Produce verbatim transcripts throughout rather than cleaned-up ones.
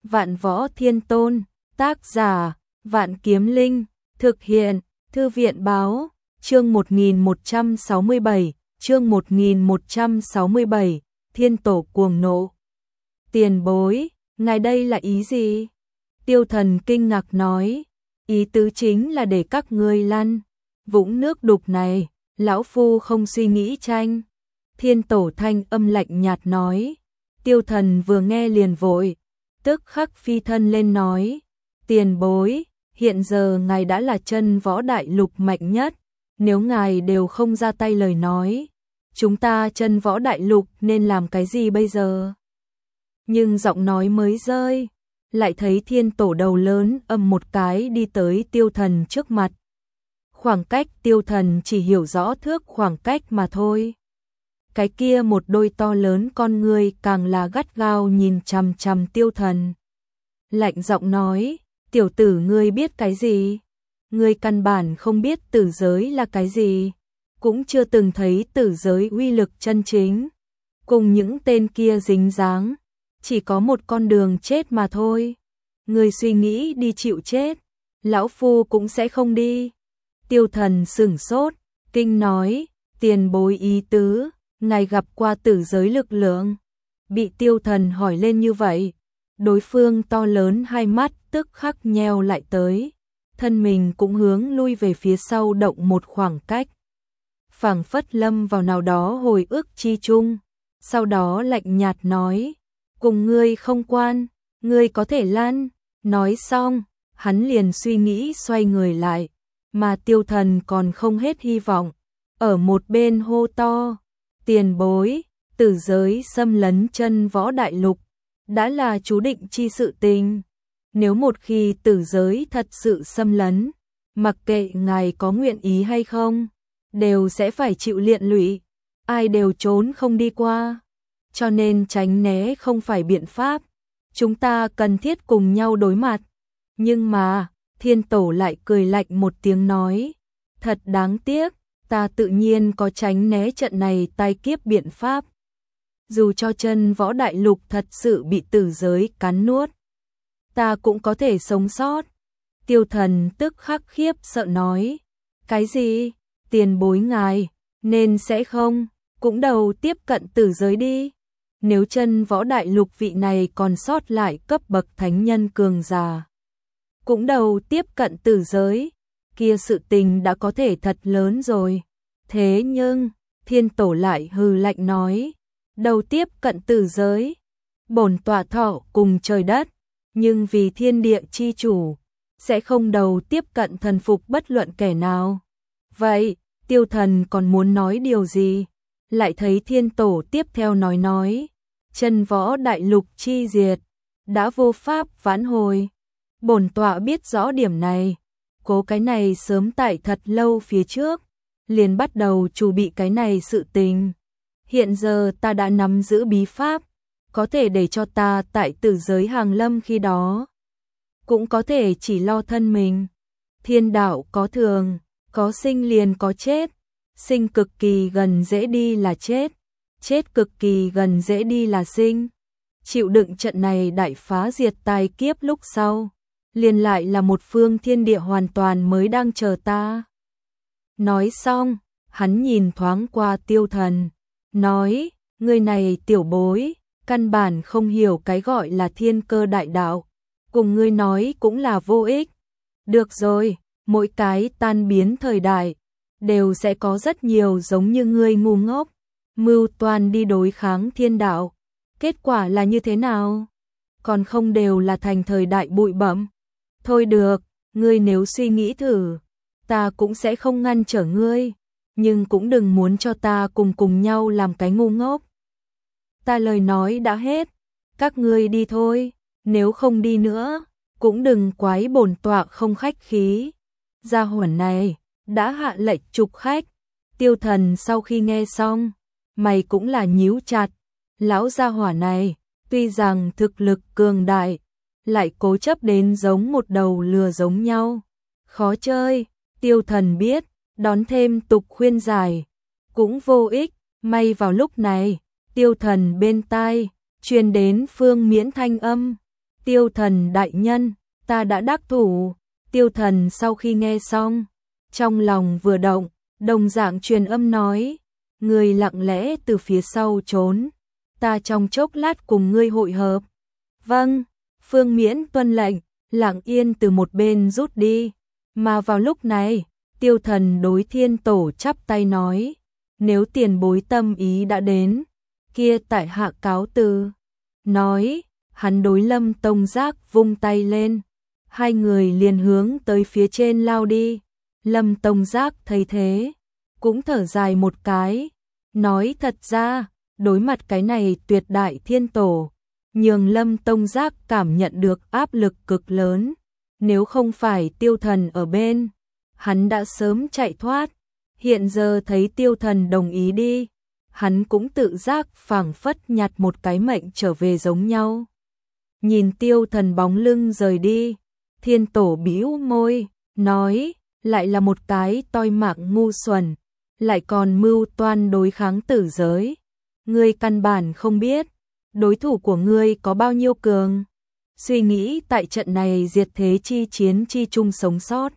Vạn Võ Thiên Tôn, tác giả, Vạn Kiếm Linh, thực hiện, Thư viện báo, chương một nghìn một trăm sáu mươi bảy, chương một nghìn một trăm sáu mươi bảy, Thiên Tổ cuồng nộ. Tiền bối, ngài đây là ý gì? Tiêu Thần kinh ngạc nói, ý tứ chính là để các ngươi lăn vũng nước đục này, lão phu không suy nghĩ tranh. Thiên Tổ thanh âm lạnh nhạt nói. Tiêu Thần vừa nghe liền vội, tức khắc phi thân lên nói, tiền bối, hiện giờ ngài đã là chân võ đại lục mạnh nhất, nếu ngài đều không ra tay lời nói, chúng ta chân võ đại lục nên làm cái gì bây giờ? Nhưng giọng nói mới rơi, lại thấy Thiên Tổ đầu lớn ầm một cái đi tới Tiêu Thần trước mặt. Khoảng cách Tiêu Thần chỉ hiểu rõ thước khoảng cách mà thôi. Cái kia một đôi to lớn con ngươi càng là gắt gao nhìn chằm chằm Tiêu Thần. Lạnh giọng nói, tiểu tử ngươi biết cái gì? Ngươi căn bản không biết tử giới là cái gì, cũng chưa từng thấy tử giới uy lực chân chính. Cùng những tên kia dính dáng, chỉ có một con đường chết mà thôi. Ngươi suy nghĩ đi chịu chết, lão phu cũng sẽ không đi. Tiêu Thần sửng sốt, kinh nói, tiền bối ý tứ, ngài gặp qua tử giới lực lượng. Bị Tiêu Thần hỏi lên như vậy, đối phương to lớn hai mắt tức khắc nheo lại tới, thân mình cũng hướng lui về phía sau động một khoảng cách. Phảng phất lâm vào nào đó hồi ức chi chung, sau đó lạnh nhạt nói, cùng ngươi không quan, ngươi có thể lăn. Nói xong, hắn liền suy nghĩ xoay người lại, mà Tiêu Thần còn không hết hy vọng, ở một bên hô to, tiền bối, tử giới xâm lấn chân võ đại lục, đã là chú định chi sự tình. Nếu một khi tử giới thật sự xâm lấn, mặc kệ ngài có nguyện ý hay không, đều sẽ phải chịu liện lụy, ai đều trốn không đi qua. Cho nên tránh né không phải biện pháp, chúng ta cần thiết cùng nhau đối mặt. Nhưng mà, Thiên Tổ lại cười lạnh một tiếng nói, thật đáng tiếc, ta tự nhiên có tránh né trận này tai kiếp biện pháp. Dù cho chân võ đại lục thật sự bị tử giới cắn nuốt, ta cũng có thể sống sót. Tiêu Thần tức khắc khiếp sợ nói, cái gì? Tiền bối ngài, nên sẽ không, cũng đầu tiếp cận tử giới đi. Nếu chân võ đại lục vị này còn sót lại cấp bậc thánh nhân cường giả, cũng đầu tiếp cận tử giới, kia sự tình đã có thể thật lớn rồi. Thế nhưng, Thiên Tổ lại hừ lạnh nói, đầu tiếp cận tử giới, bổn tọa thọ cùng trời đất, nhưng vì thiên địa chi chủ, sẽ không đầu tiếp cận thần phục bất luận kẻ nào. Vậy, Tiêu Thần còn muốn nói điều gì? Lại thấy Thiên Tổ tiếp theo nói nói, chân võ đại lục chi diệt, đã vô pháp vãn hồi. Bổn tọa biết rõ điểm này, cố cái này sớm tại thật lâu phía trước, liền bắt đầu chuẩn bị cái này sự tình. Hiện giờ ta đã nắm giữ bí pháp, có thể để cho ta tại tử giới hàng lâm khi đó. Cũng có thể chỉ lo thân mình. Thiên đạo có thường, có sinh liền có chết. Sinh cực kỳ gần dễ đi là chết, chết cực kỳ gần dễ đi là sinh. Chịu đựng trận này đại phá diệt tai kiếp lúc sau, liền lại là một phương thiên địa hoàn toàn mới đang chờ ta. Nói xong, hắn nhìn thoáng qua Tiêu Thần, nói, người này tiểu bối, căn bản không hiểu cái gọi là thiên cơ đại đạo, cùng ngươi nói cũng là vô ích. Được rồi, mỗi cái tan biến thời đại, đều sẽ có rất nhiều giống như ngươi ngu ngốc, mưu toan đi đối kháng thiên đạo. Kết quả là như thế nào? Còn không đều là thành thời đại bụi bặm. Thôi được, ngươi nếu suy nghĩ thử, ta cũng sẽ không ngăn trở ngươi, nhưng cũng đừng muốn cho ta cùng cùng nhau làm cái ngu ngốc. Ta lời nói đã hết, các ngươi đi thôi, nếu không đi nữa, cũng đừng quái bổn tọa không khách khí. Gia hỏa này đã hạ lệnh trục khách. Tiêu Thần sau khi nghe xong, mày cũng là nhíu chặt. Lão gia hỏa này, tuy rằng thực lực cường đại, lại cố chấp đến giống một đầu lừa giống nhau. Khó chơi, Tiêu Thần biết, đón thêm tục khuyên giải, cũng vô ích. May vào lúc này, Tiêu Thần bên tai, truyền đến Phương Miễn thanh âm. Tiêu Thần đại nhân, ta đã đắc thủ. Tiêu Thần sau khi nghe xong, trong lòng vừa động, đồng dạng truyền âm nói, người lặng lẽ từ phía sau trốn, ta trong chốc lát cùng ngươi hội hợp. Vâng, Phương Miễn tuân lệnh, lặng yên từ một bên rút đi, mà vào lúc này, Tiêu Thần đối Thiên Tổ chắp tay nói, nếu tiền bối tâm ý đã đến, kia tại hạ cáo từ. Nói, hắn đối Lâm Tông Giác vung tay lên, hai người liền hướng tới phía trên lao đi. Lâm Tông Giác thấy thế, cũng thở dài một cái, nói thật ra, đối mặt cái này tuyệt đại thiên tổ, nhường Lâm Tông Giác cảm nhận được áp lực cực lớn, nếu không phải Tiêu Thần ở bên, hắn đã sớm chạy thoát. Hiện giờ thấy Tiêu Thần đồng ý đi, hắn cũng tự giác phảng phất nhặt một cái mệnh trở về giống nhau. Nhìn Tiêu Thần bóng lưng rời đi, Thiên Tổ bĩu môi, nói, lại là một cái toi mạng ngu xuẩn, lại còn mưu toan đối kháng tử giới. Ngươi căn bản không biết, đối thủ của ngươi có bao nhiêu cường. Suy nghĩ tại trận này diệt thế chi chiến chi chung sống sót.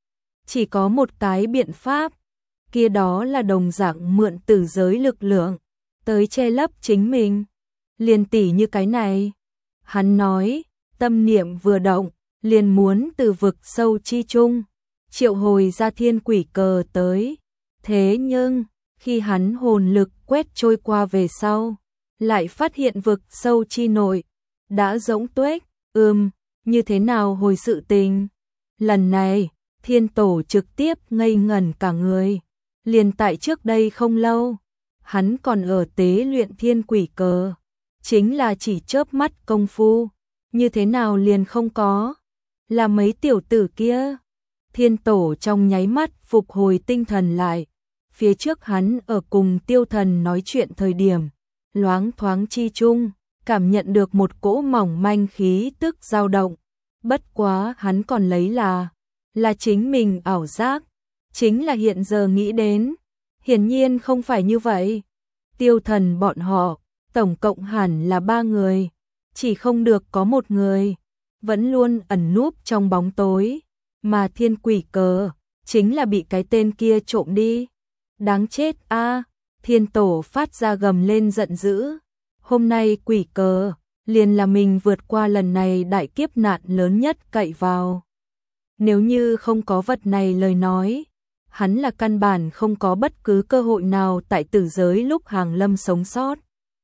Chỉ có một cái biện pháp, kia đó là đồng dạng mượn tử giới lực lượng, tới che lấp chính mình. Liền tỉ như cái này. Hắn nói, tâm niệm vừa động, liền muốn từ vực sâu chi chung, triệu hồi ra thiên quỷ cờ tới. Thế nhưng, khi hắn hồn lực quét trôi qua về sau, lại phát hiện vực sâu chi nội, đã rỗng tuếch, ừm, như thế nào hồi sự tình. Lần này, Thiên Tổ trực tiếp ngây ngẩn cả người. Liền tại trước đây không lâu, hắn còn ở tế luyện thiên quỷ cờ, chính là chỉ chớp mắt công phu, như thế nào liền không có, là mấy tiểu tử kia. Thiên Tổ trong nháy mắt phục hồi tinh thần lại, phía trước hắn ở cùng Tiêu Thần nói chuyện thời điểm, loáng thoáng chi chung, cảm nhận được một cỗ mỏng manh khí tức dao động, bất quá hắn còn lấy là, là chính mình ảo giác, chính là hiện giờ nghĩ đến, hiển nhiên không phải như vậy. Tiêu Thần bọn họ, tổng cộng hẳn là ba người, chỉ không được có một người, vẫn luôn ẩn núp trong bóng tối, mà thiên quỷ cờ, chính là bị cái tên kia trộm đi. Đáng chết a! Thiên Tổ phát ra gầm lên giận dữ, hôm nay quỷ cờ, liền là mình vượt qua lần này đại kiếp nạn lớn nhất cậy vào. Nếu như không có vật này lời nói, hắn là căn bản không có bất cứ cơ hội nào tại tử giới lúc hàng lâm sống sót.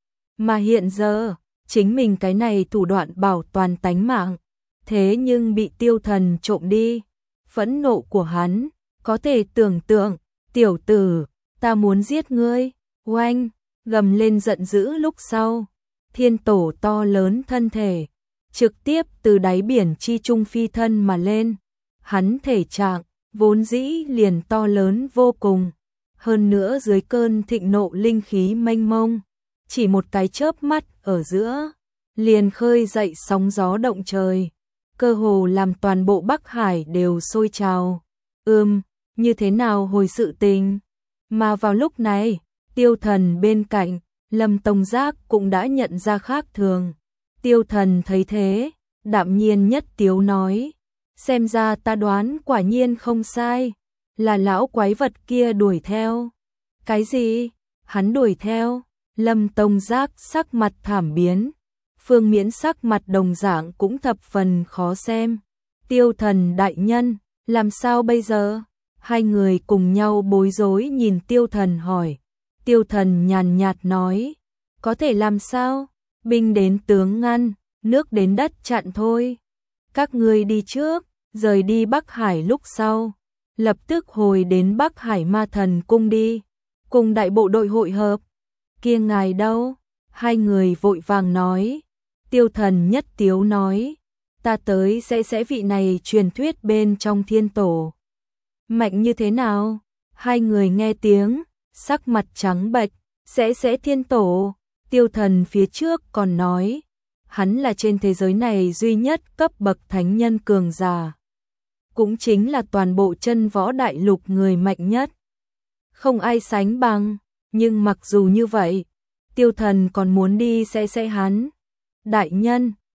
Mà hiện giờ, chính mình cái này thủ đoạn bảo toàn tánh mạng, thế nhưng bị Tiêu Thần trộm đi. Phẫn nộ của hắn, có thể tưởng tượng, tiểu tử, ta muốn giết ngươi, oanh, gầm lên giận dữ lúc sau. Thiên Tổ to lớn thân thể, trực tiếp từ đáy biển chi trung phi thân mà lên. Hắn thể trạng, vốn dĩ liền to lớn vô cùng, hơn nữa dưới cơn thịnh nộ linh khí mênh mông, chỉ một cái chớp mắt ở giữa, liền khơi dậy sóng gió động trời, cơ hồ làm toàn bộ Bắc Hải đều sôi trào. Ừm, như thế nào hồi sự tình? Mà vào lúc này, Tiêu Thần bên cạnh, Lâm Tông Giác cũng đã nhận ra khác thường. Tiêu Thần thấy thế, đạm nhiên nhất tiếu nói, xem ra ta đoán quả nhiên không sai, là lão quái vật kia đuổi theo. Cái gì? Hắn đuổi theo? Lâm Tông Giác sắc mặt thảm biến, Phương Miễn sắc mặt đồng dạng cũng thập phần khó xem. Tiêu Thần đại nhân, làm sao bây giờ? Hai người cùng nhau bối rối nhìn Tiêu Thần hỏi. Tiêu Thần nhàn nhạt nói, có thể làm sao? Binh đến tướng ngăn, nước đến đất chặn thôi. Các ngươi đi trước, rời đi Bắc Hải lúc sau, lập tức hồi đến Bắc Hải Ma Thần cung đi, cùng đại bộ đội hội hợp. Kia ngài đâu? Hai người vội vàng nói. Tiêu Thần nhất tiếu nói, ta tới sẽ sẽ vị này truyền thuyết bên trong Thiên Tổ. Mạnh như thế nào? Hai người nghe tiếng, sắc mặt trắng bệch, sẽ sẽ Thiên Tổ. Tiêu Thần phía trước còn nói, hắn là trên thế giới này duy nhất cấp bậc thánh nhân cường giả, cũng chính là toàn bộ chân võ đại lục người mạnh nhất, không ai sánh bằng. Nhưng mặc dù như vậy, Tiêu Thần còn muốn đi sẽ sẽ hắn. Đại nhân,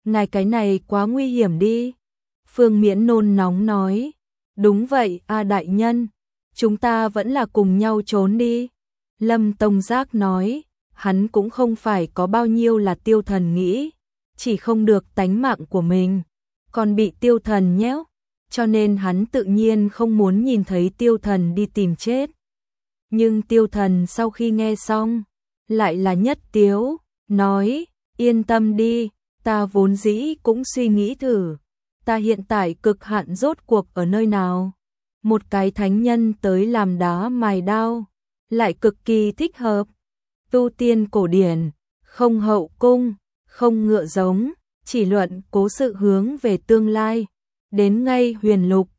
Ngài cái này quá nguy hiểm đi. Phương Miễn nôn nóng nói. Đúng vậy, a đại nhân, chúng ta vẫn là cùng nhau trốn đi. Lâm Tông Giác nói, hắn cũng không phải có bao nhiêu là tiêu thần nghĩ, chỉ không được tánh mạng của mình, còn bị tiêu thần nhéo, cho nên hắn tự nhiên không muốn nhìn thấy tiêu thần đi tìm chết. Nhưng tiêu thần sau khi nghe xong, lại là nhất tiếu, nói, yên tâm đi, ta vốn dĩ cũng suy nghĩ thử, ta hiện tại cực hạn rốt cuộc ở nơi nào. Một cái thánh nhân tới làm đá mài đao, lại cực kỳ thích hợp. Tu tiên cổ điển, không hậu cung, không ngựa giống, chỉ luận cố sự hướng về tương lai. Đến ngay huyền lục,